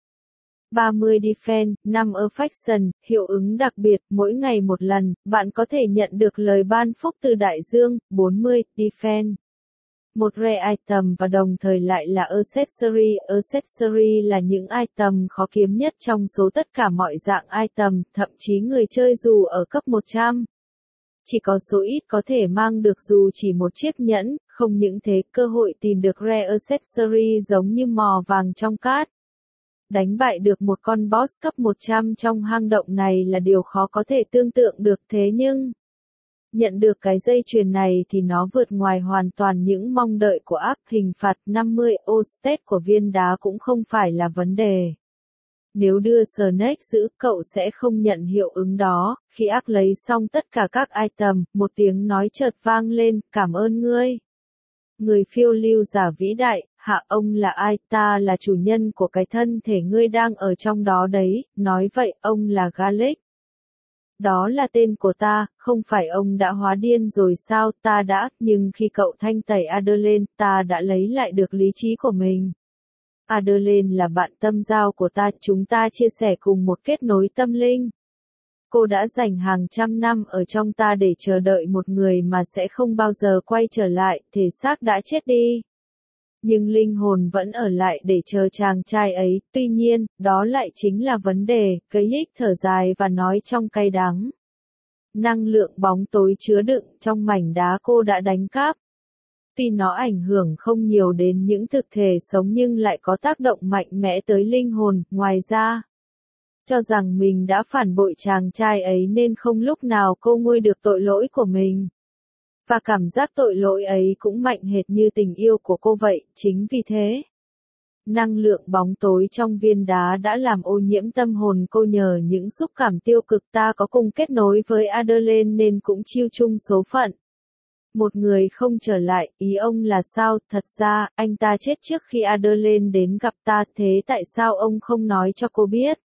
30 Defense, 5 Affection, hiệu ứng đặc biệt, mỗi ngày một lần, bạn có thể nhận được lời ban phúc từ đại dương. 40 Defense, một rare item và đồng thời lại là accessory. Accessory là những item khó kiếm nhất trong số tất cả mọi dạng item, thậm chí người chơi dù ở cấp 100. Chỉ có số ít có thể mang được dù chỉ một chiếc nhẫn, không những thế cơ hội tìm được rare accessory giống như mò vàng trong cát. Đánh bại được một con boss cấp 100 trong hang động này là điều khó có thể tưởng tượng được thế nhưng nhận được cái dây chuyền này thì nó vượt ngoài hoàn toàn những mong đợi của ác. Hình phạt 50 Ostet của viên đá cũng không phải là vấn đề. Nếu đưa Snake giữ cậu sẽ không nhận hiệu ứng đó. Khi ác lấy xong tất cả các item, một tiếng nói chợt vang lên, cảm ơn ngươi. Người phiêu lưu giả vĩ đại, hạ ông là ai? Ta là chủ nhân của cái thân thể ngươi đang ở trong đó đấy, nói vậy ông là Galek. Đó là tên của ta, không phải ông đã hóa điên rồi sao? Ta đã, nhưng khi cậu thanh tẩy Adderley, ta đã lấy lại được lý trí của mình. Adderley là bạn tâm giao của ta, chúng ta chia sẻ cùng một kết nối tâm linh. Cô đã dành hàng trăm năm ở trong ta để chờ đợi một người mà sẽ không bao giờ quay trở lại, thể xác đã chết đi. Nhưng linh hồn vẫn ở lại để chờ chàng trai ấy, tuy nhiên, đó lại chính là vấn đề, cây hích thở dài và nói trong cay đắng. Năng lượng bóng tối chứa đựng trong mảnh đá cô đã đánh cắp. Tuy nó ảnh hưởng không nhiều đến những thực thể sống nhưng lại có tác động mạnh mẽ tới linh hồn, ngoài ra. Cho rằng mình đã phản bội chàng trai ấy nên không lúc nào cô nguôi được tội lỗi của mình. Và cảm giác tội lỗi ấy cũng mạnh hệt như tình yêu của cô vậy, chính vì thế. Năng lượng bóng tối trong viên đá đã làm ô nhiễm tâm hồn cô nhờ những xúc cảm tiêu cực ta có cùng kết nối với Adderley nên cũng chiêu chung số phận. Một người không trở lại, ý ông là sao? Thật ra, anh ta chết trước khi Adderley đến gặp ta, thế tại sao ông không nói cho cô biết?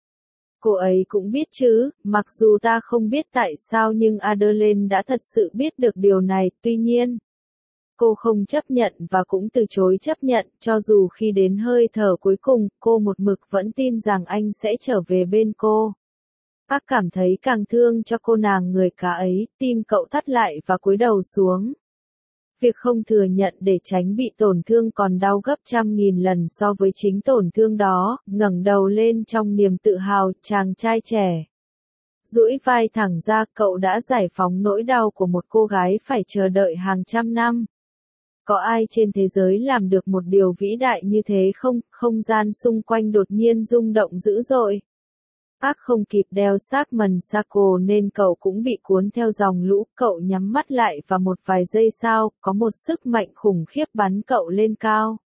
Cô ấy cũng biết chứ, mặc dù ta không biết tại sao nhưng Adderley đã thật sự biết được điều này, tuy nhiên. Cô không chấp nhận và cũng từ chối chấp nhận, cho dù khi đến hơi thở cuối cùng, cô một mực vẫn tin rằng anh sẽ trở về bên cô. Bác cảm thấy càng thương cho cô nàng người cá ấy, tim cậu thắt lại và cúi đầu xuống. Việc không thừa nhận để tránh bị tổn thương còn đau gấp trăm nghìn lần so với chính tổn thương đó, ngẩng đầu lên trong niềm tự hào, chàng trai trẻ. Duỗi vai thẳng ra, cậu đã giải phóng nỗi đau của một cô gái phải chờ đợi hàng trăm năm. Có ai trên thế giới làm được một điều vĩ đại như thế không? Không gian xung quanh đột nhiên rung động dữ dội. Ác không kịp đeo xác mần Sako nên cậu cũng bị cuốn theo dòng lũ, cậu nhắm mắt lại và một vài giây sau, có một sức mạnh khủng khiếp bắn cậu lên cao.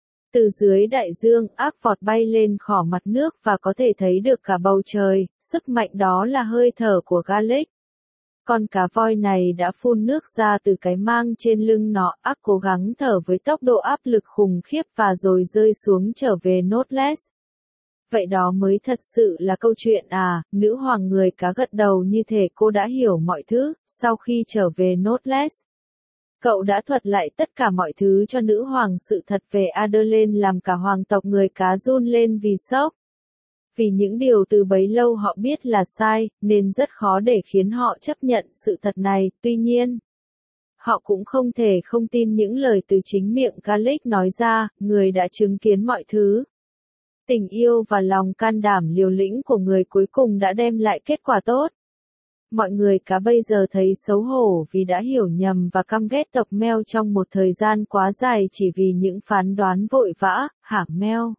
Từ dưới đại dương, ác vọt bay lên khỏi mặt nước và có thể thấy được cả bầu trời, sức mạnh đó là hơi thở của Galek. Con cá voi này đã phun nước ra từ cái mang trên lưng nó, ác cố gắng thở với tốc độ áp lực khủng khiếp và rồi rơi xuống trở về Notless. Vậy đó mới thật sự là câu chuyện à, nữ hoàng người cá gật đầu như thể cô đã hiểu mọi thứ, sau khi trở về Notless. Cậu đã thuật lại tất cả mọi thứ cho nữ hoàng sự thật về Adderley làm cả hoàng tộc người cá run lên vì sốc. Vì những điều từ bấy lâu họ biết là sai, nên rất khó để khiến họ chấp nhận sự thật này, tuy nhiên. Họ cũng không thể không tin những lời từ chính miệng Galek nói ra, người đã chứng kiến mọi thứ. Tình yêu và lòng can đảm liều lĩnh của người cuối cùng đã đem lại kết quả tốt. Mọi người cá bây giờ thấy xấu hổ vì đã hiểu nhầm và căm ghét tộc meo trong một thời gian quá dài chỉ vì những phán đoán vội vã, hả meo.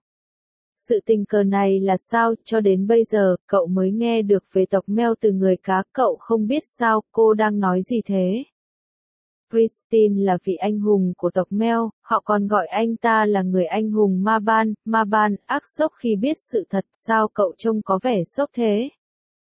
Sự tình cờ này là sao, cho đến bây giờ, cậu mới nghe được về tộc meo từ người cá, cậu không biết sao, cô đang nói gì thế. Christine là vị anh hùng của tộc Mel, họ còn gọi anh ta là người anh hùng Maban. Maban ác sốc khi biết sự thật, sao cậu trông có vẻ sốc thế?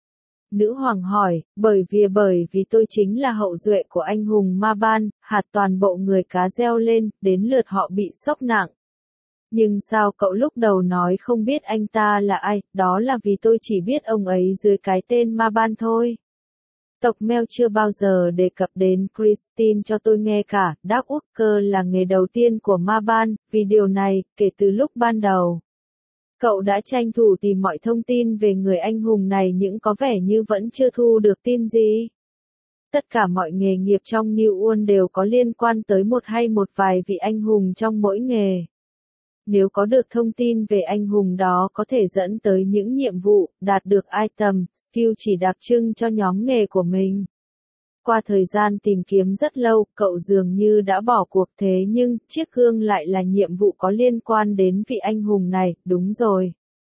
Nữ hoàng hỏi, bởi vì tôi chính là hậu duệ của anh hùng Maban, hạt toàn bộ người cá reo lên, đến lượt họ bị sốc nặng. Nhưng sao cậu lúc đầu nói không biết anh ta là ai, đó là vì tôi chỉ biết ông ấy dưới cái tên Maban thôi. Tộc Mel chưa bao giờ đề cập đến Christine cho tôi nghe cả, Darkwalker là nghề đầu tiên của Maban, vì điều này, kể từ lúc ban đầu. Cậu đã tranh thủ tìm mọi thông tin về người anh hùng này nhưng có vẻ như vẫn chưa thu được tin gì. Tất cả mọi nghề nghiệp trong New World đều có liên quan tới một hay một vài vị anh hùng trong mỗi nghề. Nếu có được thông tin về anh hùng đó có thể dẫn tới những nhiệm vụ, đạt được item, skill chỉ đặc trưng cho nhóm nghề của mình. Qua thời gian tìm kiếm rất lâu, cậu dường như đã bỏ cuộc thế nhưng, chiếc gương lại là nhiệm vụ có liên quan đến vị anh hùng này, đúng rồi.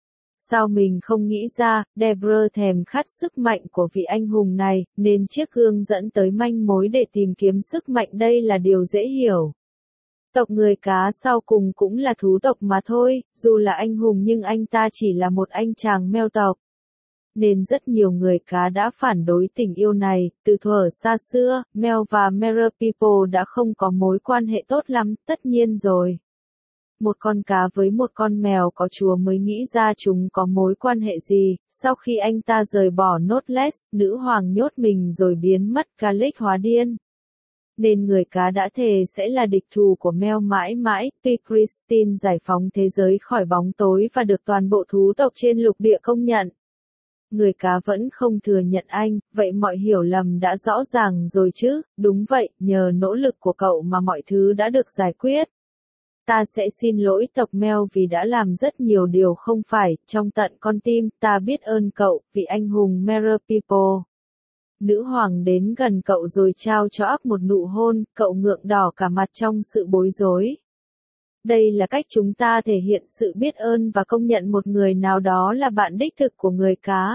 Sao mình không nghĩ ra, Deborah thèm khát sức mạnh của vị anh hùng này, nên chiếc gương dẫn tới manh mối để tìm kiếm sức mạnh đây là điều dễ hiểu. Tộc người cá sau cùng cũng là thú tộc mà thôi, dù là anh hùng nhưng anh ta chỉ là một anh chàng meo tộc. Nên rất nhiều người cá đã phản đối tình yêu này, từ thuở xa xưa, Mel và Mera People đã không có mối quan hệ tốt lắm, tất nhiên rồi. Một con cá với một con mèo có chúa mới nghĩ ra chúng có mối quan hệ gì, sau khi anh ta rời bỏ Notless, nữ hoàng nhốt mình rồi biến mất, Garlic hóa điên. Nên người cá đã thề sẽ là địch thù của Mel mãi mãi, tuy Christine giải phóng thế giới khỏi bóng tối và được toàn bộ thú tộc trên lục địa công nhận. Người cá vẫn không thừa nhận anh, vậy mọi hiểu lầm đã rõ ràng rồi chứ, đúng vậy, nhờ nỗ lực của cậu mà mọi thứ đã được giải quyết. Ta sẽ xin lỗi tộc Mel vì đã làm rất nhiều điều không phải, trong tận con tim, ta biết ơn cậu, vị anh hùng Mera People. Nữ hoàng đến gần cậu rồi trao cho óc một nụ hôn, cậu ngượng đỏ cả mặt trong sự bối rối. Đây là cách chúng ta thể hiện sự biết ơn và công nhận một người nào đó là bạn đích thực của người cá.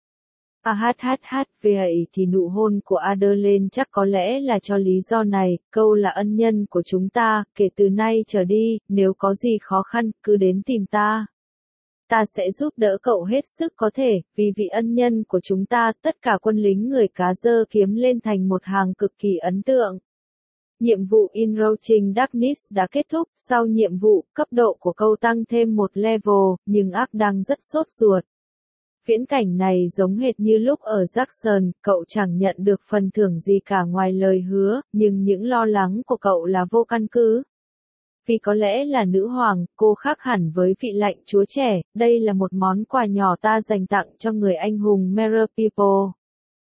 Vậy thì nụ hôn của Adelaine chắc có lẽ là cho lý do này, câu là ân nhân của chúng ta, kể từ nay trở đi, nếu có gì khó khăn, cứ đến tìm ta. Ta sẽ giúp đỡ cậu hết sức có thể, vì vị ân nhân của chúng ta, tất cả quân lính người cá giơ kiếm lên thành một hàng cực kỳ ấn tượng. Nhiệm vụ Enroaching Darkness đã kết thúc, sau nhiệm vụ, cấp độ của câu tăng thêm một level, nhưng ác đang rất sốt ruột. Viễn cảnh này giống hệt như lúc ở Jackson, cậu chẳng nhận được phần thưởng gì cả ngoài lời hứa, nhưng những lo lắng của cậu là vô căn cứ. Vì có lẽ là nữ hoàng, cô khác hẳn với vị lãnh chúa trẻ, đây là một món quà nhỏ ta dành tặng cho người anh hùng Mera People.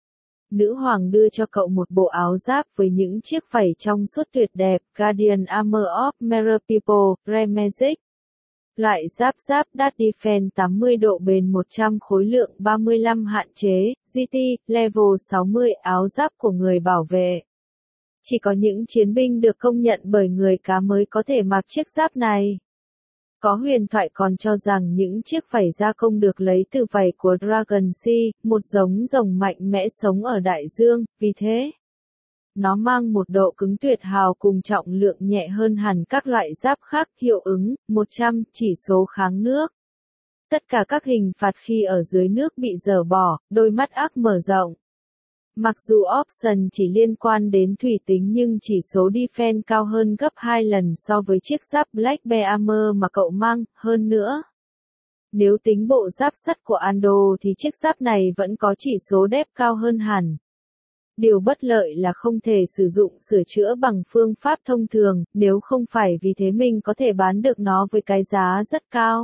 Nữ hoàng đưa cho cậu một bộ áo giáp với những chiếc vảy trong suốt tuyệt đẹp, Guardian Armor of Mera People, Remagic. Loại giáp Dark Defense 80 độ bền 100 khối lượng 35 hạn chế, GT, level 60 áo giáp của người bảo vệ. Chỉ có những chiến binh được công nhận bởi người cá mới có thể mặc chiếc giáp này. Có huyền thoại còn cho rằng những chiếc vảy gia công được lấy từ vảy của Dragon Sea, một giống rồng mạnh mẽ sống ở đại dương, vì thế nó mang một độ cứng tuyệt hào cùng trọng lượng nhẹ hơn hẳn các loại giáp khác, hiệu ứng 100, chỉ số kháng nước. Tất cả các hình phạt khi ở dưới nước bị dỡ bỏ, đôi mắt ác mở rộng. Mặc dù option chỉ liên quan đến thủy tính nhưng chỉ số defense cao hơn gấp 2 lần so với chiếc giáp Black Bear Armor mà cậu mang, hơn nữa. Nếu tính bộ giáp sắt của Ando thì chiếc giáp này vẫn có chỉ số def cao hơn hẳn. Điều bất lợi là không thể sử dụng sửa chữa bằng phương pháp thông thường, nếu không phải vì thế mình có thể bán được nó với cái giá rất cao.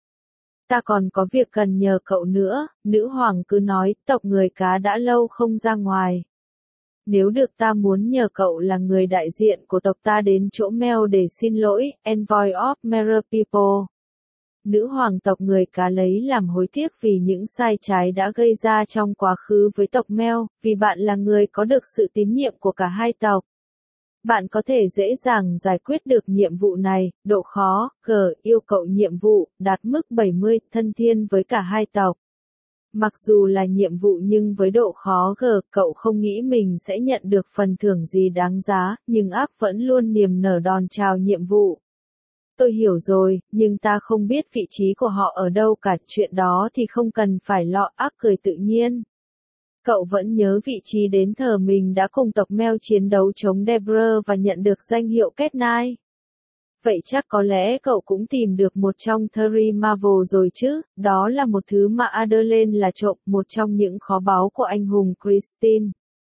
Ta còn có việc cần nhờ cậu nữa, nữ hoàng cứ nói, tộc người cá đã lâu không ra ngoài. Nếu được ta muốn nhờ cậu là người đại diện của tộc ta đến chỗ Mel để xin lỗi, Envoy of Mera People. Nữ hoàng tộc người cá lấy làm hối tiếc vì những sai trái đã gây ra trong quá khứ với tộc Mel, vì bạn là người có được sự tín nhiệm của cả hai tộc. Bạn có thể dễ dàng giải quyết được nhiệm vụ này, độ khó, yêu cầu nhiệm vụ, đạt mức 70, thân thiên với cả hai tộc. Mặc dù là nhiệm vụ nhưng với độ khó cậu không nghĩ mình sẽ nhận được phần thưởng gì đáng giá, nhưng ác vẫn luôn niềm nở đón chào nhiệm vụ. Tôi hiểu rồi, nhưng ta không biết vị trí của họ ở đâu cả, chuyện đó thì không cần phải lo, ác cười tự nhiên. Cậu vẫn nhớ vị trí đến thờ mình đã cùng tộc Mel chiến đấu chống Debra và nhận được danh hiệu Kết Nai. Vậy chắc có lẽ cậu cũng tìm được một trong Three Marvel rồi chứ, đó là một thứ mà Adelaide là trộm, một trong những kho báu của anh hùng Christine.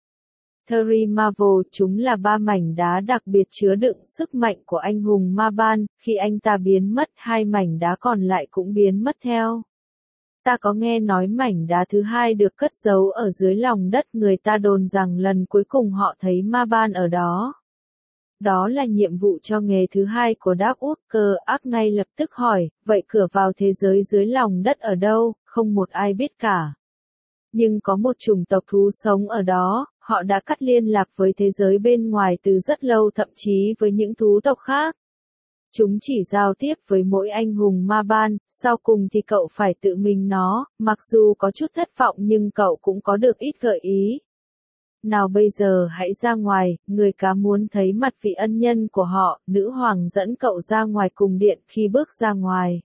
Three Marvel, chúng là 3 mảnh đá đặc biệt chứa đựng sức mạnh của anh hùng Ma-ban, khi anh ta biến mất 2 mảnh đá còn lại cũng biến mất theo. Ta có nghe nói mảnh đá thứ hai được cất giấu ở dưới lòng đất, người ta đồn rằng lần cuối cùng họ thấy Ma-ban ở đó. Đó là nhiệm vụ cho nghề thứ hai của Dark Walker. Ác ngay lập tức hỏi, vậy cửa vào thế giới dưới lòng đất ở đâu? Không một ai biết cả. Nhưng có một chủng tộc thú sống ở đó, họ đã cắt liên lạc với thế giới bên ngoài từ rất lâu, thậm chí với những thú tộc khác. Chúng chỉ giao tiếp với mỗi anh hùng Ma-ban, sau cùng thì cậu phải tự mình nó, mặc dù có chút thất vọng nhưng cậu cũng có được ít gợi ý. Nào bây giờ hãy ra ngoài, người cá muốn thấy mặt vị ân nhân của họ, nữ hoàng dẫn cậu ra ngoài cùng điện. Khi bước ra ngoài,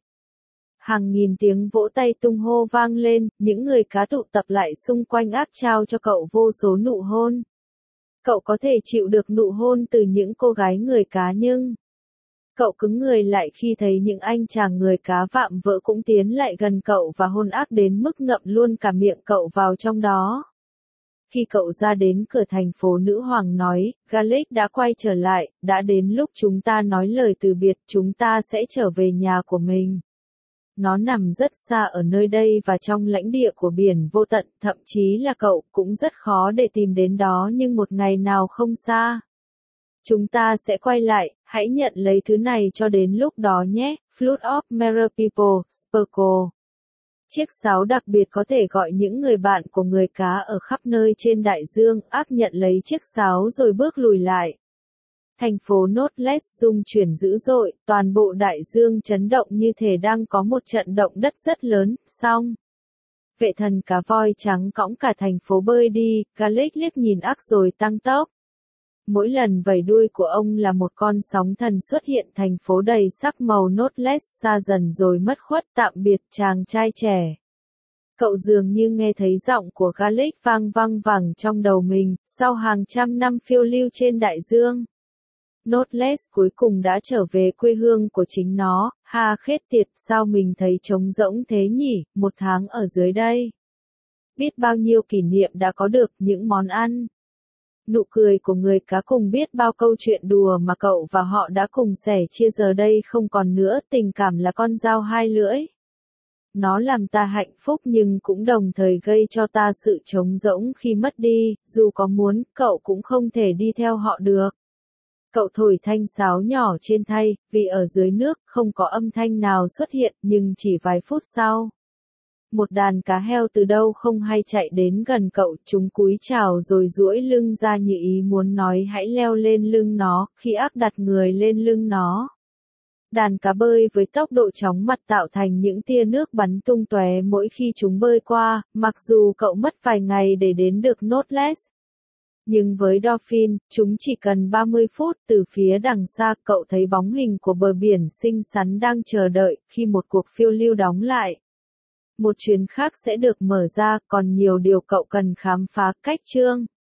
hàng nghìn tiếng vỗ tay tung hô vang lên, những người cá tụ tập lại xung quanh ác trao cho cậu vô số nụ hôn. Cậu có thể chịu được nụ hôn từ những cô gái người cá nhưng cậu cứng người lại khi thấy những anh chàng người cá vạm vỡ cũng tiến lại gần cậu và hôn ác đến mức ngậm luôn cả miệng cậu vào trong đó. Khi cậu ra đến cửa thành phố, nữ hoàng nói, Garlic đã quay trở lại, đã đến lúc chúng ta nói lời từ biệt, chúng ta sẽ trở về nhà của mình. Nó nằm rất xa ở nơi đây và trong lãnh địa của biển vô tận, thậm chí là cậu cũng rất khó để tìm đến đó, nhưng một ngày nào không xa. Chúng ta sẽ quay lại, hãy nhận lấy thứ này cho đến lúc đó nhé. Flood of Mirror People, Sparkle. Chiếc sáo đặc biệt có thể gọi những người bạn của người cá ở khắp nơi trên đại dương. Ác nhận lấy chiếc sáo rồi bước lùi lại. Thành phố Knotless rung chuyển dữ dội, toàn bộ đại dương chấn động như thể đang có một trận động đất rất lớn. Xong, vệ thần cá voi trắng cõng cả thành phố bơi đi. Garlic liếc nhìn ác rồi tăng tốc. Mỗi lần vẩy đuôi của ông là một con sóng thần xuất hiện, thành phố đầy sắc màu Knotless xa dần rồi mất khuất. Tạm biệt chàng trai trẻ. Cậu dường như nghe thấy giọng của Garlic vang vang vẳng trong đầu mình, sau hàng trăm năm phiêu lưu trên đại dương. Knotless cuối cùng đã trở về quê hương của chính nó. Ha khét tiệt, sao mình thấy trống rỗng thế nhỉ, một tháng ở dưới đây. Biết bao nhiêu kỷ niệm đã có được, những món ăn. Nụ cười của người cá cùng biết bao câu chuyện đùa mà cậu và họ đã cùng sẻ chia giờ đây không còn nữa. Tình cảm là con dao hai lưỡi. Nó làm ta hạnh phúc nhưng cũng đồng thời gây cho ta sự trống rỗng khi mất đi, dù có muốn, cậu cũng không thể đi theo họ được. Cậu thổi thanh sáo nhỏ trên thay, vì ở dưới nước không có âm thanh nào xuất hiện, nhưng chỉ vài phút sau. Một đàn cá heo từ đâu không hay chạy đến gần cậu, chúng cúi chào rồi duỗi lưng ra như ý muốn nói hãy leo lên lưng nó. Khi ác đặt người lên lưng nó, đàn cá bơi với tốc độ chóng mặt tạo thành những tia nước bắn tung tóe mỗi khi chúng bơi qua, mặc dù cậu mất vài ngày để đến được Knotless. Nhưng với Dolphin, chúng chỉ cần 30 phút. Từ phía đằng xa, cậu thấy bóng hình của bờ biển xinh xắn đang chờ đợi. Khi một cuộc phiêu lưu đóng lại, một chuyến khác sẽ được mở ra, còn nhiều điều cậu cần khám phá. Cách chương